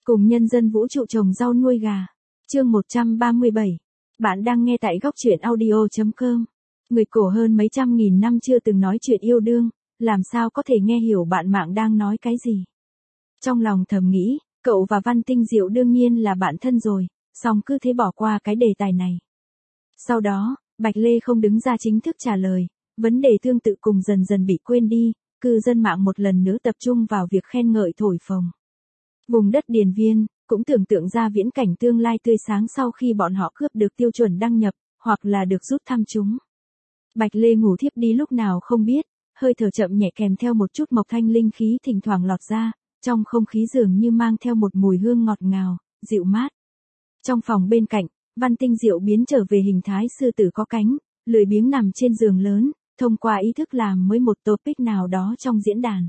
Cùng nhân dân vũ trụ trồng rau nuôi gà. Chương 137. Bạn đang nghe tại góc truyện audio.com. Người cổ hơn mấy trăm nghìn năm chưa từng nói chuyện yêu đương, làm sao có thể nghe hiểu bạn mạng đang nói cái gì. Trong lòng thầm nghĩ, cậu và Văn Tinh Diệu đương nhiên là bạn thân rồi, song cứ thế bỏ qua cái đề tài này. Sau đó, Bạch Lê không đứng ra chính thức trả lời, vấn đề tương tự cùng dần dần bị quên đi, cư dân mạng một lần nữa tập trung vào việc khen ngợi thổi phồng. Vùng đất Điền Viên, cũng tưởng tượng ra viễn cảnh tương lai tươi sáng sau khi bọn họ cướp được tiêu chuẩn đăng nhập, hoặc là được rút thăm chúng. Bạch Lê ngủ thiếp đi lúc nào không biết, hơi thở chậm nhẹ kèm theo một chút mộc thanh linh khí thỉnh thoảng lọt ra, trong không khí dường như mang theo một mùi hương ngọt ngào, dịu mát. Trong phòng bên cạnh, Văn Tinh Diệu biến trở về hình thái sư tử có cánh, lười biếng nằm trên giường lớn, thông qua ý thức làm mới một topic nào đó trong diễn đàn.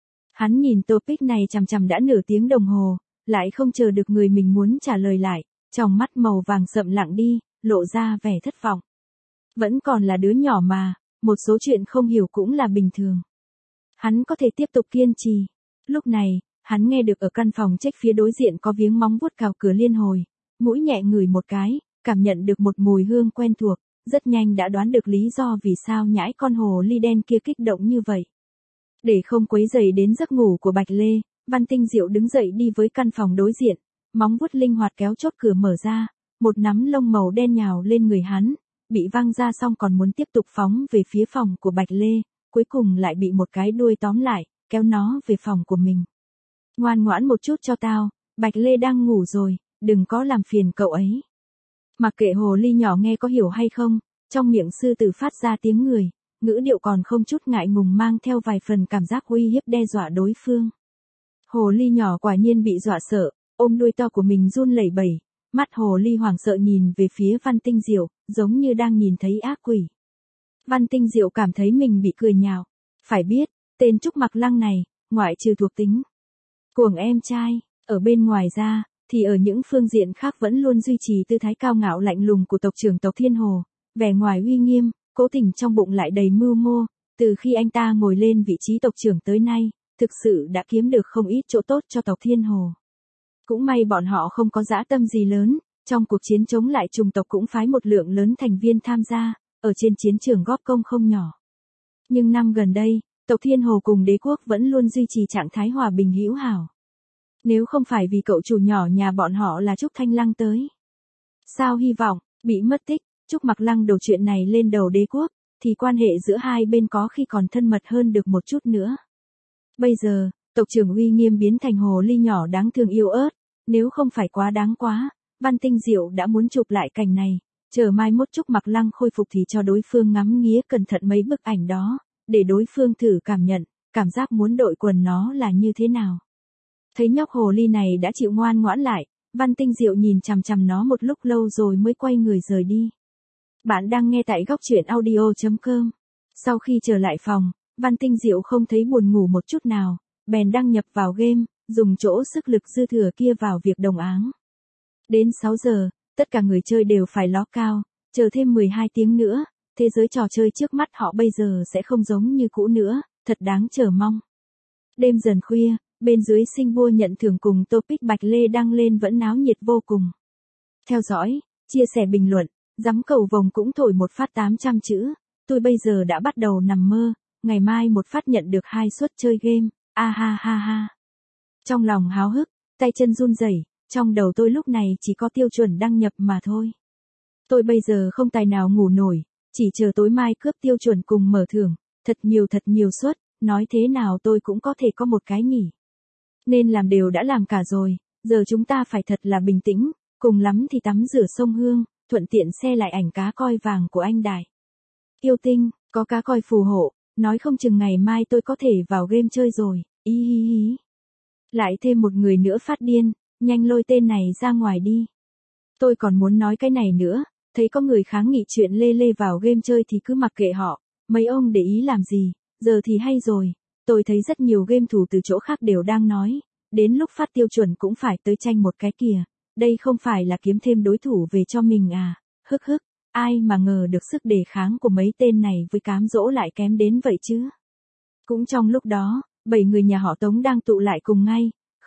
Hắn nhìn topic này chằm chằm đã nửa tiếng đồng hồ, lại không chờ được người mình muốn trả lời lại, trong mắt màu vàng sậm lặng đi, lộ ra vẻ thất vọng. Vẫn còn là đứa nhỏ mà, một số chuyện không hiểu cũng là bình thường. Hắn có thể tiếp tục kiên trì. Lúc này, hắn nghe được ở căn phòng trách phía đối diện có tiếng móng vuốt cào cửa liên hồi, mũi nhẹ ngửi một cái, cảm nhận được một mùi hương quen thuộc, rất nhanh đã đoán được lý do vì sao nhãi con hồ ly đen kia kích động như vậy. Để không quấy rầy đến giấc ngủ của Bạch Lê, Văn Tinh Diệu đứng dậy đi với căn phòng đối diện, móng vuốt linh hoạt kéo chốt cửa mở ra, một nắm lông màu đen nhào lên người hắn, bị văng ra xong còn muốn tiếp tục phóng về phía phòng của Bạch Lê, cuối cùng lại bị một cái đuôi tóm lại, kéo nó về phòng của mình. Ngoan ngoãn một chút cho tao, Bạch Lê đang ngủ rồi, đừng có làm phiền cậu ấy. Mặc kệ hồ ly nhỏ nghe có hiểu hay không, trong miệng sư tử phát ra tiếng người, ngữ điệu còn không chút ngại ngùng mang theo vài phần cảm giác uy hiếp đe dọa đối phương. Hồ ly nhỏ quả nhiên bị dọa sợ, ôm đuôi to của mình run lẩy bẩy, mắt hồ ly hoảng sợ nhìn về phía Văn Tinh Diệu, giống như đang nhìn thấy ác quỷ. Văn Tinh Diệu cảm thấy mình bị cười nhạo. Phải biết, tên Trúc Mặc Lăng này, ngoại trừ thuộc tính cuồng em trai, ở bên ngoài ra, thì ở những phương diện khác vẫn luôn duy trì tư thái cao ngạo lạnh lùng của tộc trưởng tộc Thiên Hồ, vẻ ngoài uy nghiêm, cố tình trong bụng lại đầy mưu mô, từ khi anh ta ngồi lên vị trí tộc trưởng tới nay, thực sự đã kiếm được không ít chỗ tốt cho tộc Thiên Hồ. Cũng may bọn họ không có dã tâm gì lớn, trong cuộc chiến chống lại trùng tộc cũng phái một lượng lớn thành viên tham gia, ở trên chiến trường góp công không nhỏ. Nhưng năm gần đây, tộc Thiên Hồ cùng đế quốc vẫn luôn duy trì trạng thái hòa bình hữu hảo. Nếu không phải vì cậu chủ nhỏ nhà bọn họ là Trúc Thanh Lăng tới. Sao hy vọng, bị mất tích, Trúc Mặc Lăng đổ chuyện này lên đầu đế quốc, thì quan hệ giữa hai bên có khi còn thân mật hơn được một chút nữa. Bây giờ, tộc trưởng uy nghiêm biến thành hồ ly nhỏ đáng thương yêu ớt, nếu không phải quá đáng quá, Văn Tinh Diệu đã muốn chụp lại cảnh này, chờ mai mốt Trúc Mặc Lăng khôi phục thì cho đối phương ngắm nghía cẩn thận mấy bức ảnh đó, để đối phương thử cảm nhận, cảm giác muốn đội quần nó là như thế nào. Thấy nhóc hồ ly này đã chịu ngoan ngoãn lại, Văn Tinh Diệu nhìn chằm chằm nó một lúc lâu rồi mới quay người rời đi. Bạn đang nghe tại góc truyện audio.com. Sau khi trở lại phòng, Văn Tinh Diệu không thấy buồn ngủ một chút nào, bèn đăng nhập vào game, dùng chỗ sức lực dư thừa kia vào việc đồng áng. Đến 6 giờ, tất cả người chơi đều phải ló cao, chờ thêm 12 tiếng nữa, thế giới trò chơi trước mắt họ bây giờ sẽ không giống như cũ nữa, thật đáng chờ mong. Đêm dần khuya, bên dưới sinh vua nhận thưởng cùng topic Bạch Lê đăng lên vẫn náo nhiệt vô cùng. Theo dõi, chia sẻ bình luận, giắm cầu vồng cũng thổi một phát 800 chữ, tôi bây giờ đã bắt đầu nằm mơ, ngày mai một phát nhận được 2 suất chơi game, a ha ha ha. Trong lòng háo hức, tay chân run rẩy, trong đầu tôi lúc này chỉ có tiêu chuẩn đăng nhập mà thôi. Tôi bây giờ không tài nào ngủ nổi, chỉ chờ tối mai cướp tiêu chuẩn cùng mở thưởng, thật nhiều suất, nói thế nào tôi cũng có thể có một cái nghỉ. Nên làm đều đã làm cả rồi, giờ chúng ta phải thật là bình tĩnh, cùng lắm thì tắm rửa sông Hương, thuận tiện xe lại ảnh cá coi vàng của anh Đại. Yêu tinh, có cá coi phù hộ, nói không chừng ngày mai tôi có thể vào game chơi rồi, ý hí hí. Lại thêm một người nữa phát điên, nhanh lôi tên này ra ngoài đi. Tôi còn muốn nói cái này nữa, thấy có người kháng nghị chuyện lê lê vào game chơi thì cứ mặc kệ họ, mấy ông để ý làm gì, giờ thì hay rồi, tôi thấy rất nhiều game thủ từ chỗ khác đều đang nói, đến lúc phát tiêu chuẩn cũng phải tới tranh một cái kìa, đây không phải là kiếm thêm đối thủ về cho mình à, hức hức, ai mà ngờ được sức đề kháng của mấy tên này với cám dỗ lại kém đến vậy chứ. Cũng trong lúc đó, 7 người nhà họ Tống đang tụ lại cùng ngay,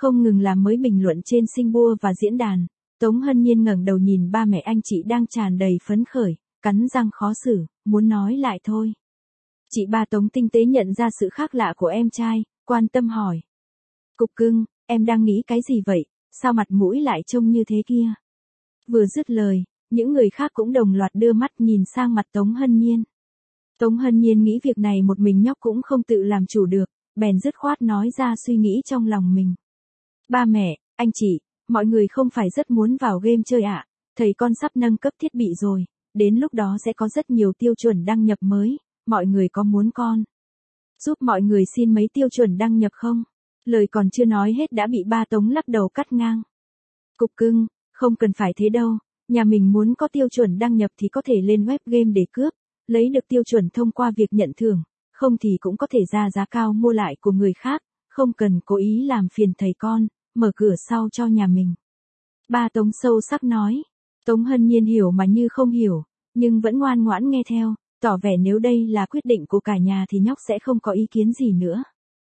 Không ngừng làm mới bình luận trên Singapore và diễn đàn, Tống Hân Nhiên ngẩng đầu nhìn ba mẹ anh chị đang tràn đầy phấn khởi, cắn răng khó xử, muốn nói lại thôi. Chị ba Tống tinh tế nhận ra sự khác lạ của em trai, quan tâm hỏi. Cục cưng, em đang nghĩ cái gì vậy, sao mặt mũi lại trông như thế kia? Vừa dứt lời, những người khác cũng đồng loạt đưa mắt nhìn sang mặt Tống Hân Nhiên. Tống Hân Nhiên nghĩ việc này một mình nhóc cũng không tự làm chủ được, bèn dứt khoát nói ra suy nghĩ trong lòng mình. Ba mẹ, anh chị, mọi người không phải rất muốn vào game chơi ạ, thầy con sắp nâng cấp thiết bị rồi, đến lúc đó sẽ có rất nhiều tiêu chuẩn đăng nhập mới, mọi người có muốn con giúp mọi người xin mấy tiêu chuẩn đăng nhập không? Lời còn chưa nói hết đã bị ba Tống lắc đầu cắt ngang. Cục cưng, không cần phải thế đâu, nhà mình muốn có tiêu chuẩn đăng nhập thì có thể lên web game để cướp, lấy được tiêu chuẩn thông qua việc nhận thưởng, không thì cũng có thể ra giá cao mua lại của người khác, không cần cố ý làm phiền thầy con, mở cửa sau cho nhà mình. Ba Tống sâu sắc nói. Tống Hân Nhiên hiểu mà như không hiểu, nhưng vẫn ngoan ngoãn nghe theo, tỏ vẻ nếu đây là quyết định của cả nhà thì nhóc sẽ không có ý kiến gì nữa.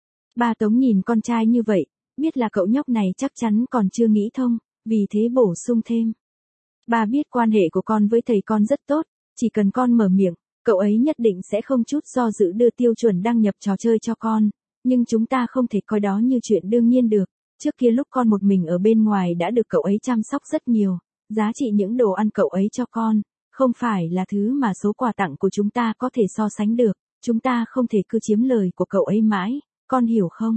Ba Tống nhìn con trai như vậy, biết là cậu nhóc này chắc chắn còn chưa nghĩ thông, vì thế bổ sung thêm. Ba biết quan hệ của con với thầy con rất tốt, chỉ cần con mở miệng, cậu ấy nhất định sẽ không chút do dự đưa tiêu chuẩn đăng nhập trò chơi cho con, nhưng chúng ta không thể coi đó như chuyện đương nhiên được. Trước kia lúc con một mình ở bên ngoài đã được cậu ấy chăm sóc rất nhiều, giá trị những đồ ăn cậu ấy cho con, không phải là thứ mà số quà tặng của chúng ta có thể so sánh được, chúng ta không thể cứ chiếm lời của cậu ấy mãi, con hiểu không?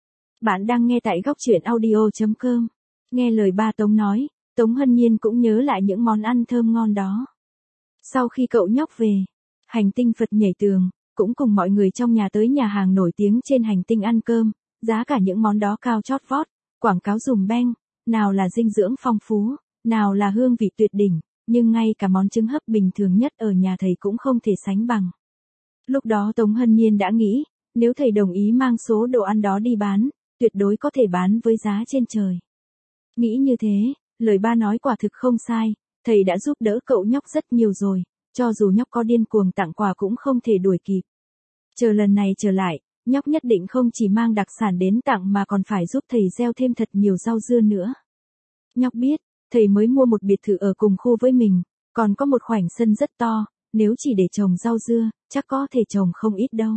Bạn đang nghe tại góc truyện audio.com. Nghe lời ba Tống nói, Tống Hân Nhiên cũng nhớ lại những món ăn thơm ngon đó. Sau khi cậu nhóc về, hành tinh Phật nhảy tường, cũng cùng mọi người trong nhà tới nhà hàng nổi tiếng trên hành tinh ăn cơm, giá cả những món đó cao chót vót, quảng cáo dùm beng, nào là dinh dưỡng phong phú, nào là hương vị tuyệt đỉnh, nhưng ngay cả món trứng hấp bình thường nhất ở nhà thầy cũng không thể sánh bằng. Lúc đó Tống Hân Nhiên đã nghĩ, nếu thầy đồng ý mang số đồ ăn đó đi bán, tuyệt đối có thể bán với giá trên trời. Nghĩ như thế, lời ba nói quả thực không sai, thầy đã giúp đỡ cậu nhóc rất nhiều rồi, cho dù nhóc có điên cuồng tặng quà cũng không thể đuổi kịp. Chờ lần này trở lại, nhóc nhất định không chỉ mang đặc sản đến tặng mà còn phải giúp thầy gieo thêm thật nhiều rau dưa nữa. Nhóc biết, thầy mới mua một biệt thự ở cùng khu với mình, còn có một khoảnh sân rất to, nếu chỉ để trồng rau dưa, chắc có thể trồng không ít đâu.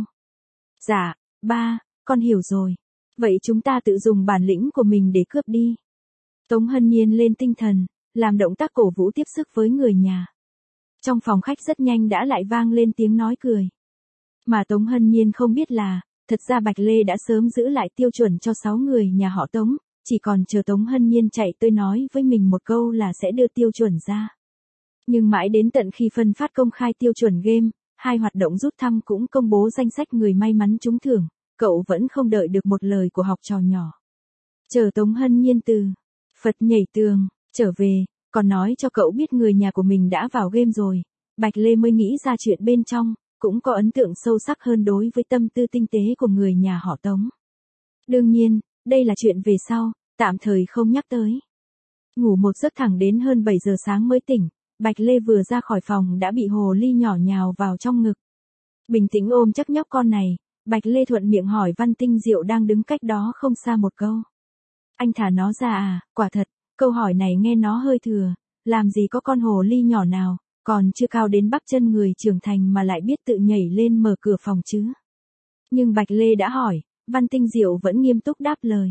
Dạ, ba, con hiểu rồi. Vậy chúng ta tự dùng bản lĩnh của mình để cướp đi. Tống Hân Nhiên lên tinh thần, làm động tác cổ vũ tiếp sức với người nhà. Trong phòng khách rất nhanh đã lại vang lên tiếng nói cười. Mà Tống Hân Nhiên không biết là, thật ra Bạch Lê đã sớm giữ lại tiêu chuẩn cho 6 người nhà họ Tống, chỉ còn chờ Tống Hân Nhiên chạy tới nói với mình một câu là sẽ đưa tiêu chuẩn ra. Nhưng mãi đến tận khi phân phát công khai tiêu chuẩn game, hai hoạt động rút thăm cũng công bố danh sách người may mắn trúng thưởng, cậu vẫn không đợi được một lời của học trò nhỏ. Chờ Tống Hân Nhiên từ Phật nhảy tường trở về, còn nói cho cậu biết người nhà của mình đã vào game rồi, Bạch Lê mới nghĩ ra chuyện bên trong, cũng có ấn tượng sâu sắc hơn đối với tâm tư tinh tế của người nhà họ Tống. Đương nhiên, đây là chuyện về sau, tạm thời không nhắc tới. Ngủ một giấc thẳng đến hơn 7 giờ sáng mới tỉnh, Bạch Lê vừa ra khỏi phòng đã bị hồ ly nhỏ nhào vào trong ngực. Bình tĩnh ôm chắc nhóc con này, Bạch Lê thuận miệng hỏi Văn Tinh Diệu đang đứng cách đó không xa một câu. Anh thả nó ra à, quả thật, câu hỏi này nghe nó hơi thừa, làm gì có con hồ ly nhỏ nào, còn chưa cao đến bắp chân người trưởng thành mà lại biết tự nhảy lên mở cửa phòng chứ. Nhưng Bạch Lê đã hỏi, Văn Tinh Diệu vẫn nghiêm túc đáp lời.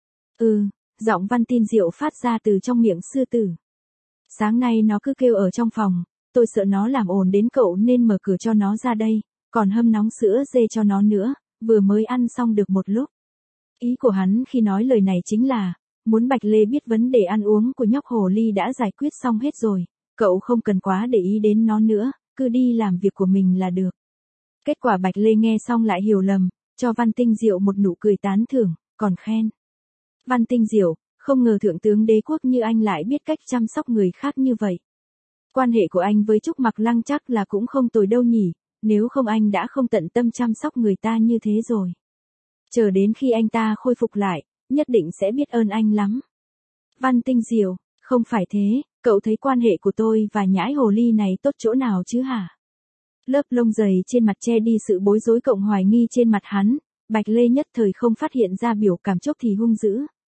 Giọng Văn Tinh Diệu phát ra từ trong miệng sư tử. Sáng nay nó cứ kêu ở trong phòng, tôi sợ nó làm ồn đến cậu nên mở cửa cho nó ra đây, còn hâm nóng sữa dê cho nó nữa, vừa mới ăn xong được một lúc. Ý của hắn khi nói lời này chính là, muốn Bạch Lê biết vấn đề ăn uống của nhóc hồ ly đã giải quyết xong hết rồi, cậu không cần quá để ý đến nó nữa, cứ đi làm việc của mình là được. Kết quả Bạch Lê nghe xong lại hiểu lầm, cho Văn Tinh Diệu một nụ cười tán thưởng, còn khen. Văn Tinh Diệu, không ngờ thượng tướng đế quốc như anh lại biết cách chăm sóc người khác như vậy. Quan hệ của anh với Trúc Mặc Lăng chắc là cũng không tồi đâu nhỉ, nếu không anh đã không tận tâm chăm sóc người ta như thế rồi. Chờ đến khi anh ta khôi phục lại, nhất định sẽ biết ơn anh lắm. Văn Tinh Diệu, không phải thế, cậu thấy quan hệ của tôi và nhãi hồ ly này tốt chỗ nào chứ hả? Lớp lông dày trên mặt che đi sự bối rối cộng hoài nghi trên mặt hắn, Bạch Lê nhất thời không phát hiện ra biểu cảm chốc thì hung dữ,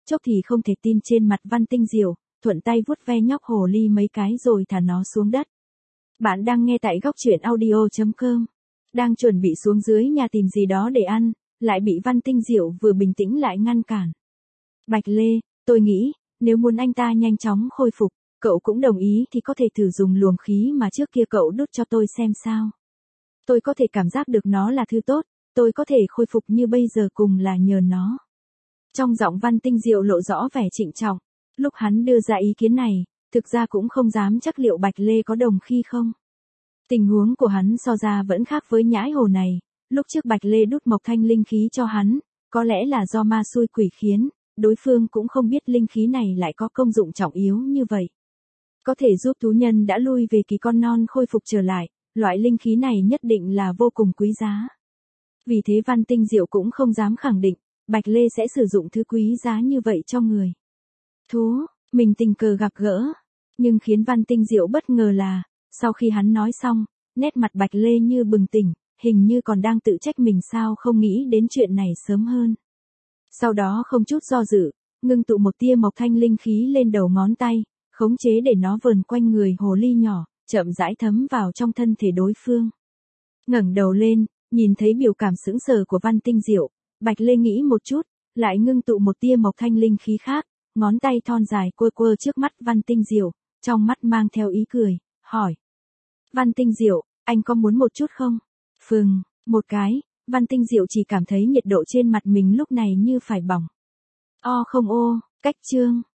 chốc thì không thể tin trên mặt Văn Tinh Diệu, thuận tay vuốt ve nhóc hồ ly mấy cái rồi thả nó xuống đất. Bạn đang nghe tại góc truyện audio.com. Đang chuẩn bị xuống dưới nhà tìm gì đó để ăn, lại bị Văn Tinh Diệu vừa bình tĩnh lại ngăn cản. Bạch Lê, tôi nghĩ, nếu muốn anh ta nhanh chóng khôi phục, cậu cũng đồng ý thì có thể thử dùng luồng khí mà trước kia cậu đút cho tôi xem sao. Tôi có thể cảm giác được nó là thứ tốt, tôi có thể khôi phục như bây giờ cùng là nhờ nó. Trong giọng Văn Tinh Diệu lộ rõ vẻ trịnh trọng, lúc hắn đưa ra ý kiến này, thực ra cũng không dám chắc liệu Bạch Lê có đồng khi không. Tình huống của hắn so ra vẫn khác với nhãi hồ này, lúc trước Bạch Lê đút Mộc Thanh linh khí cho hắn, có lẽ là do ma xui quỷ khiến, đối phương cũng không biết linh khí này lại có công dụng trọng yếu như vậy. Có thể giúp thú nhân đã lui về kỳ con non khôi phục trở lại, loại linh khí này nhất định là vô cùng quý giá. Vì thế Văn Tinh Diệu cũng không dám khẳng định, Bạch Lê sẽ sử dụng thứ quý giá như vậy cho người thú, mình tình cờ gặp gỡ. Nhưng khiến Văn Tinh Diệu bất ngờ là, sau khi hắn nói xong, nét mặt Bạch Lê như bừng tỉnh, hình như còn đang tự trách mình sao không nghĩ đến chuyện này sớm hơn. Sau đó không chút do dự, ngưng tụ một tia Mộc Thanh linh khí lên đầu ngón tay, khống chế để nó vờn quanh người hồ ly nhỏ, chậm rãi thấm vào trong thân thể đối phương. Ngẩng đầu lên, nhìn thấy biểu cảm sững sờ của Văn Tinh Diệu, Bạch Lê nghĩ một chút, lại ngưng tụ một tia Mộc Thanh linh khí khác, ngón tay thon dài quơ quơ trước mắt Văn Tinh Diệu, trong mắt mang theo ý cười, hỏi. Văn Tinh Diệu, anh có muốn một chút không? Phừng, một cái, Văn Tinh Diệu chỉ cảm thấy nhiệt độ trên mặt mình lúc này như phải bỏng. O không ô, cách chương.